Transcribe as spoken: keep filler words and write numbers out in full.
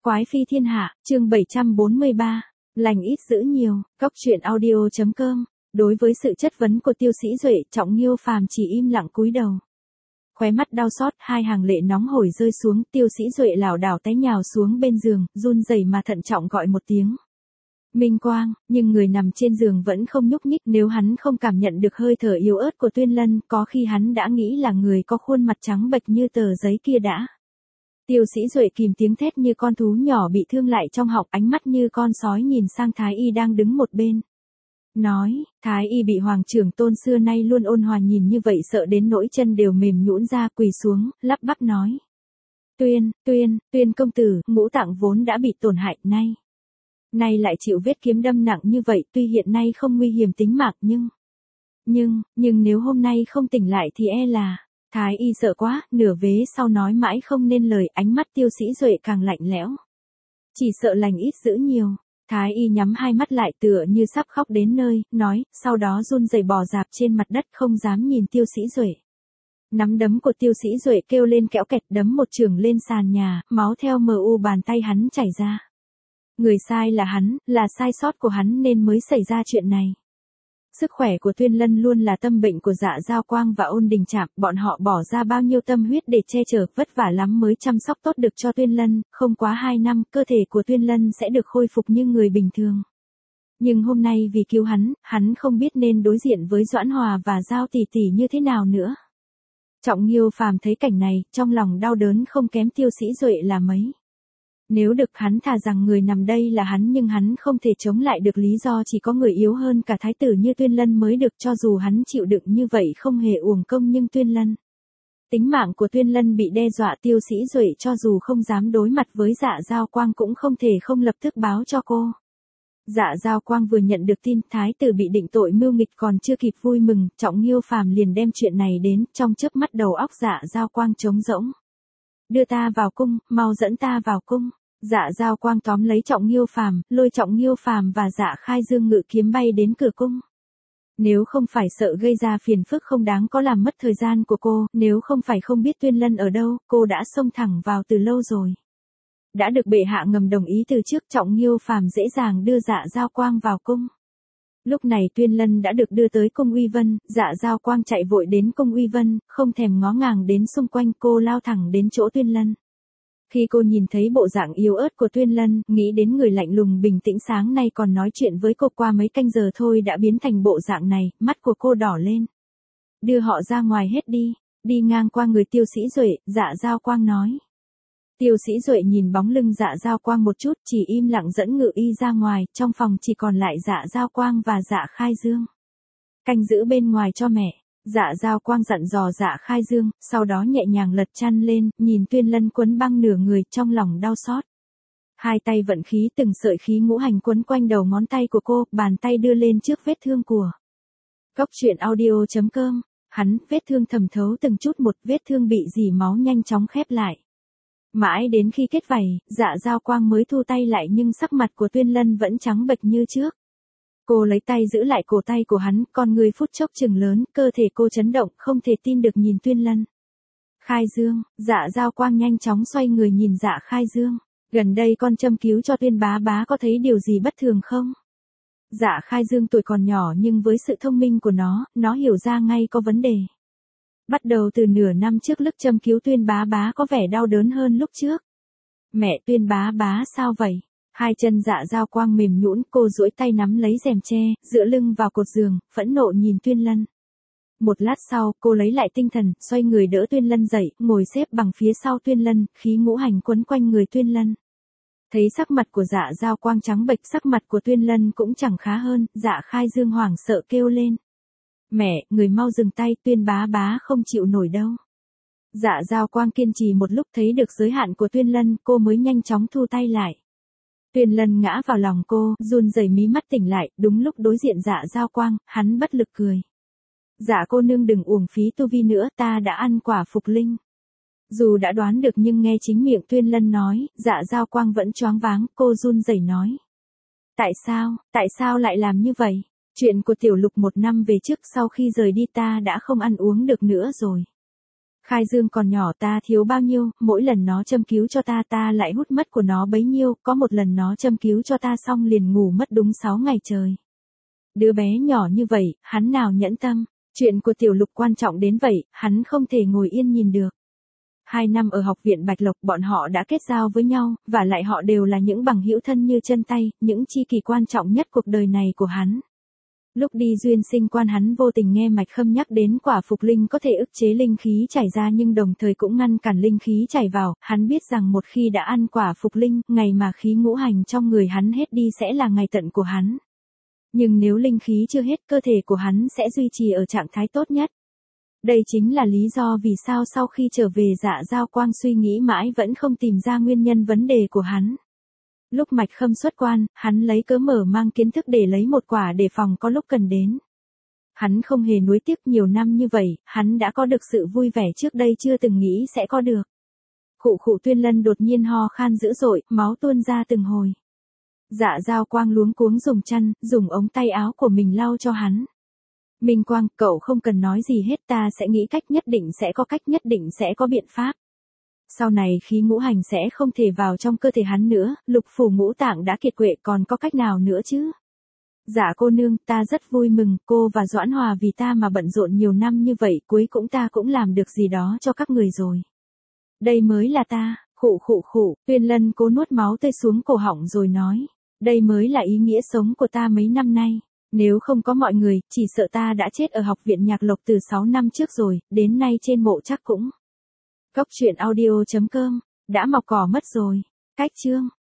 Quái phi thiên hạ, chương bảy trăm bốn mươi ba, lành ít dữ nhiều, cóc truyện audio chấm com. Đối với sự chất vấn của Tiêu Sĩ Duệ, Trọng Nghiêu Phàm chỉ im lặng cúi đầu. Khóe mắt đau xót, hai hàng lệ nóng hổi rơi xuống, Tiêu Sĩ Duệ lảo đảo té nhào xuống bên giường, run rẩy mà thận trọng gọi một tiếng. Minh Quang, nhưng người nằm trên giường vẫn không nhúc nhích, nếu hắn không cảm nhận được hơi thở yếu ớt của Tuyên Lân, có khi hắn đã nghĩ là người có khuôn mặt trắng bệch như tờ giấy kia đã. Tiêu Sĩ Duệ kìm tiếng thét như con thú nhỏ bị thương lại trong họng, ánh mắt như con sói nhìn sang Thái Y đang đứng một bên. Nói, Thái Y bị Hoàng trưởng tôn xưa nay luôn ôn hòa nhìn như vậy sợ đến nỗi chân đều mềm nhũn ra, quỳ xuống, lắp bắp nói. Tuyên, Tuyên, Tuyên công tử, ngũ tạng vốn đã bị tổn hại, nay. Nay lại chịu vết kiếm đâm nặng như vậy, tuy hiện nay không nguy hiểm tính mạng nhưng... Nhưng, nhưng nếu hôm nay không tỉnh lại thì e là... Thái Y sợ quá, nửa vế sau nói mãi không nên lời, ánh mắt Tiêu Sĩ Duệ càng lạnh lẽo. Chỉ sợ lành ít dữ nhiều. Thái Y nhắm hai mắt lại tựa như sắp khóc đến nơi, nói, sau đó run rẩy bò dạp trên mặt đất không dám nhìn Tiêu Sĩ Duệ. Nắm đấm của Tiêu Sĩ Duệ kêu lên kẽo kẹt, đấm một chưởng lên sàn nhà, máu theo mờ u bàn tay hắn chảy ra. Người sai là hắn, là sai sót của hắn nên mới xảy ra chuyện này. Sức khỏe của Tuyên Lân luôn là tâm bệnh của Dạ Giao Quang và Ôn Đình Trạm, bọn họ bỏ ra bao nhiêu tâm huyết để che chở, vất vả lắm mới chăm sóc tốt được cho Tuyên Lân, không quá hai năm, cơ thể của Tuyên Lân sẽ được khôi phục như người bình thường. Nhưng hôm nay vì cứu hắn, hắn không biết nên đối diện với Doãn Hòa và Giao tỷ tỷ như thế nào nữa. Trọng Nghiêu Phàm thấy cảnh này, trong lòng đau đớn không kém Tiêu Sĩ Duệ là mấy. Nếu được hắn thà rằng người nằm đây là hắn, nhưng hắn không thể chống lại được lý do chỉ có người yếu hơn cả thái tử như Tuyên Lân mới được, cho dù hắn chịu đựng như vậy không hề uổng công, nhưng Tuyên Lân. Tính mạng của Tuyên Lân bị đe dọa, Tiêu Sĩ Duệ cho dù không dám đối mặt với Dạ Giao Quang cũng không thể không lập tức báo cho cô. Dạ Giao Quang vừa nhận được tin thái tử bị định tội mưu nghịch còn chưa kịp vui mừng, Trọng Nghiêu Phàm liền đem chuyện này đến, trong chớp mắt đầu óc Dạ Giao Quang trống rỗng. Đưa ta vào cung, mau dẫn ta vào cung. Dạ Giao Quang tóm lấy Trọng Nghiêu Phàm, lôi Trọng Nghiêu Phàm và Dạ Khai Dương ngự kiếm bay đến cửa cung. Nếu không phải sợ gây ra phiền phức không đáng có làm mất thời gian của cô, nếu không phải không biết Tuyên Lân ở đâu, cô đã xông thẳng vào từ lâu rồi. Đã được bệ hạ ngầm đồng ý từ trước, Trọng Nghiêu Phàm dễ dàng đưa Dạ Giao Quang vào cung. Lúc này Tuyên Lân đã được đưa tới cung Uy Vân, Dạ Giao Quang chạy vội đến cung Uy Vân, không thèm ngó ngàng đến xung quanh, cô lao thẳng đến chỗ Tuyên Lân. Khi cô nhìn thấy bộ dạng yếu ớt của Tuyên Lân, nghĩ đến người lạnh lùng bình tĩnh sáng nay còn nói chuyện với cô qua mấy canh giờ thôi đã biến thành bộ dạng này, mắt của cô đỏ lên. Đưa họ ra ngoài hết đi, đi ngang qua người Tiêu Sĩ Duệ, Dạ Giao Quang nói. Tiêu Sĩ Duệ nhìn bóng lưng Dạ Giao Quang một chút, chỉ im lặng dẫn ngự y ra ngoài, trong phòng chỉ còn lại Dạ Giao Quang và Dạ Khai Dương. Canh giữ bên ngoài cho mẹ. Dạ Giao Quang dặn dò Dạ Khai Dương, sau đó nhẹ nhàng lật chăn lên, nhìn Tuyên Lân quấn băng nửa người, trong lòng đau xót. Hai tay vận khí, từng sợi khí ngũ hành quấn quanh đầu ngón tay của cô, bàn tay đưa lên trước vết thương của. Cóc truyện audio chấm com, hắn, vết thương thẩm thấu từng chút một, vết thương bị rỉ máu nhanh chóng khép lại. Mãi đến khi kết vảy, Dạ Giao Quang mới thu tay lại, nhưng sắc mặt của Tuyên Lân vẫn trắng bệch như trước. Cô lấy tay giữ lại cổ tay của hắn, con người phút chốc chừng lớn, cơ thể cô chấn động, không thể tin được nhìn Tuyên Lân. Khai Dương, Dạ Giao Quang nhanh chóng xoay người nhìn Dạ Khai Dương. Gần đây con châm cứu cho Tuyên bá bá có thấy điều gì bất thường không? Dạ Khai Dương tuổi còn nhỏ nhưng với sự thông minh của nó, nó hiểu ra ngay có vấn đề. Bắt đầu từ nửa năm trước lúc châm cứu Tuyên bá bá có vẻ đau đớn hơn lúc trước. Mẹ Tuyên bá bá sao vậy? Hai chân Dạ Giao Quang mềm nhũn, cô duỗi tay nắm lấy rèm tre, dựa lưng vào cột giường, phẫn nộ nhìn Tuyên Lân. Một lát sau, cô lấy lại tinh thần, xoay người đỡ Tuyên Lân dậy, ngồi xếp bằng phía sau Tuyên Lân, khí ngũ hành quấn quanh người Tuyên Lân. Thấy sắc mặt của Dạ Giao Quang trắng bệch, sắc mặt của Tuyên Lân cũng chẳng khá hơn, Dạ Khai Dương hoảng sợ kêu lên. Mẹ, người mau dừng tay, Tuyên bá bá không chịu nổi đâu. Dạ Giao Quang kiên trì một lúc, thấy được giới hạn của Tuyên Lân, cô mới nhanh chóng thu tay lại. Tuyên Lân ngã vào lòng cô, run rẩy mí mắt tỉnh lại, đúng lúc đối diện Dạ Giao Quang, hắn bất lực cười. Dạ cô nương đừng uổng phí tu vi nữa, ta đã ăn quả phục linh. Dù đã đoán được nhưng nghe chính miệng Tuyên Lân nói, Dạ Giao Quang vẫn choáng váng, cô run rẩy nói. Tại sao, tại sao lại làm như vậy? Chuyện của Tiểu Lục một năm về trước sau khi rời đi ta đã không ăn uống được nữa rồi. Khai Dương còn nhỏ ta thiếu bao nhiêu, mỗi lần nó châm cứu cho ta ta lại hút mất của nó bấy nhiêu, có một lần nó châm cứu cho ta xong liền ngủ mất đúng sáu ngày trời. Đứa bé nhỏ như vậy, hắn nào nhẫn tâm, chuyện của Tiểu Lục quan trọng đến vậy, hắn không thể ngồi yên nhìn được. Hai năm ở học viện Bạch Lộc bọn họ đã kết giao với nhau, và lại họ đều là những bằng hữu thân như chân tay, những chi kỷ quan trọng nhất cuộc đời này của hắn. Lúc đi duyên sinh quan hắn vô tình nghe Mạch Khâm nhắc đến quả phục linh có thể ức chế linh khí chảy ra nhưng đồng thời cũng ngăn cản linh khí chảy vào, hắn biết rằng một khi đã ăn quả phục linh, ngày mà khí ngũ hành trong người hắn hết đi sẽ là ngày tận của hắn. Nhưng nếu linh khí chưa hết, cơ thể của hắn sẽ duy trì ở trạng thái tốt nhất. Đây chính là lý do vì sao sau khi trở về Dạ Giao Quang suy nghĩ mãi vẫn không tìm ra nguyên nhân vấn đề của hắn. Lúc Mạch Khâm xuất quan, hắn lấy cớ mở mang kiến thức để lấy một quả để phòng có lúc cần đến. Hắn không hề nuối tiếc, nhiều năm như vậy, hắn đã có được sự vui vẻ trước đây chưa từng nghĩ sẽ có được. Khụ khụ Tuyên Lân đột nhiên ho khan dữ dội, máu tuôn ra từng hồi. Dạ Giao Quang luống cuống dùng chăn, dùng ống tay áo của mình lau cho hắn. Minh Quang, cậu không cần nói gì hết, ta sẽ nghĩ cách, nhất định sẽ có cách, nhất định sẽ có biện pháp. Sau này khí ngũ hành sẽ không thể vào trong cơ thể hắn nữa, lục phủ ngũ tạng đã kiệt quệ, còn có cách nào nữa chứ? Dạ cô nương, ta rất vui mừng, cô và Doãn Hòa vì ta mà bận rộn nhiều năm như vậy, cuối cùng ta cũng làm được gì đó cho các người rồi. Đây mới là ta, khụ khụ khụ, Tuyên Lân cố nuốt máu tươi xuống cổ họng rồi nói. Đây mới là ý nghĩa sống của ta mấy năm nay. Nếu không có mọi người, chỉ sợ ta đã chết ở học viện Nhạc Lộc từ sáu năm trước rồi, đến nay trên mộ chắc cũng. Cốc truyện audio chấm com, đã mọc cỏ mất rồi. Cách chương.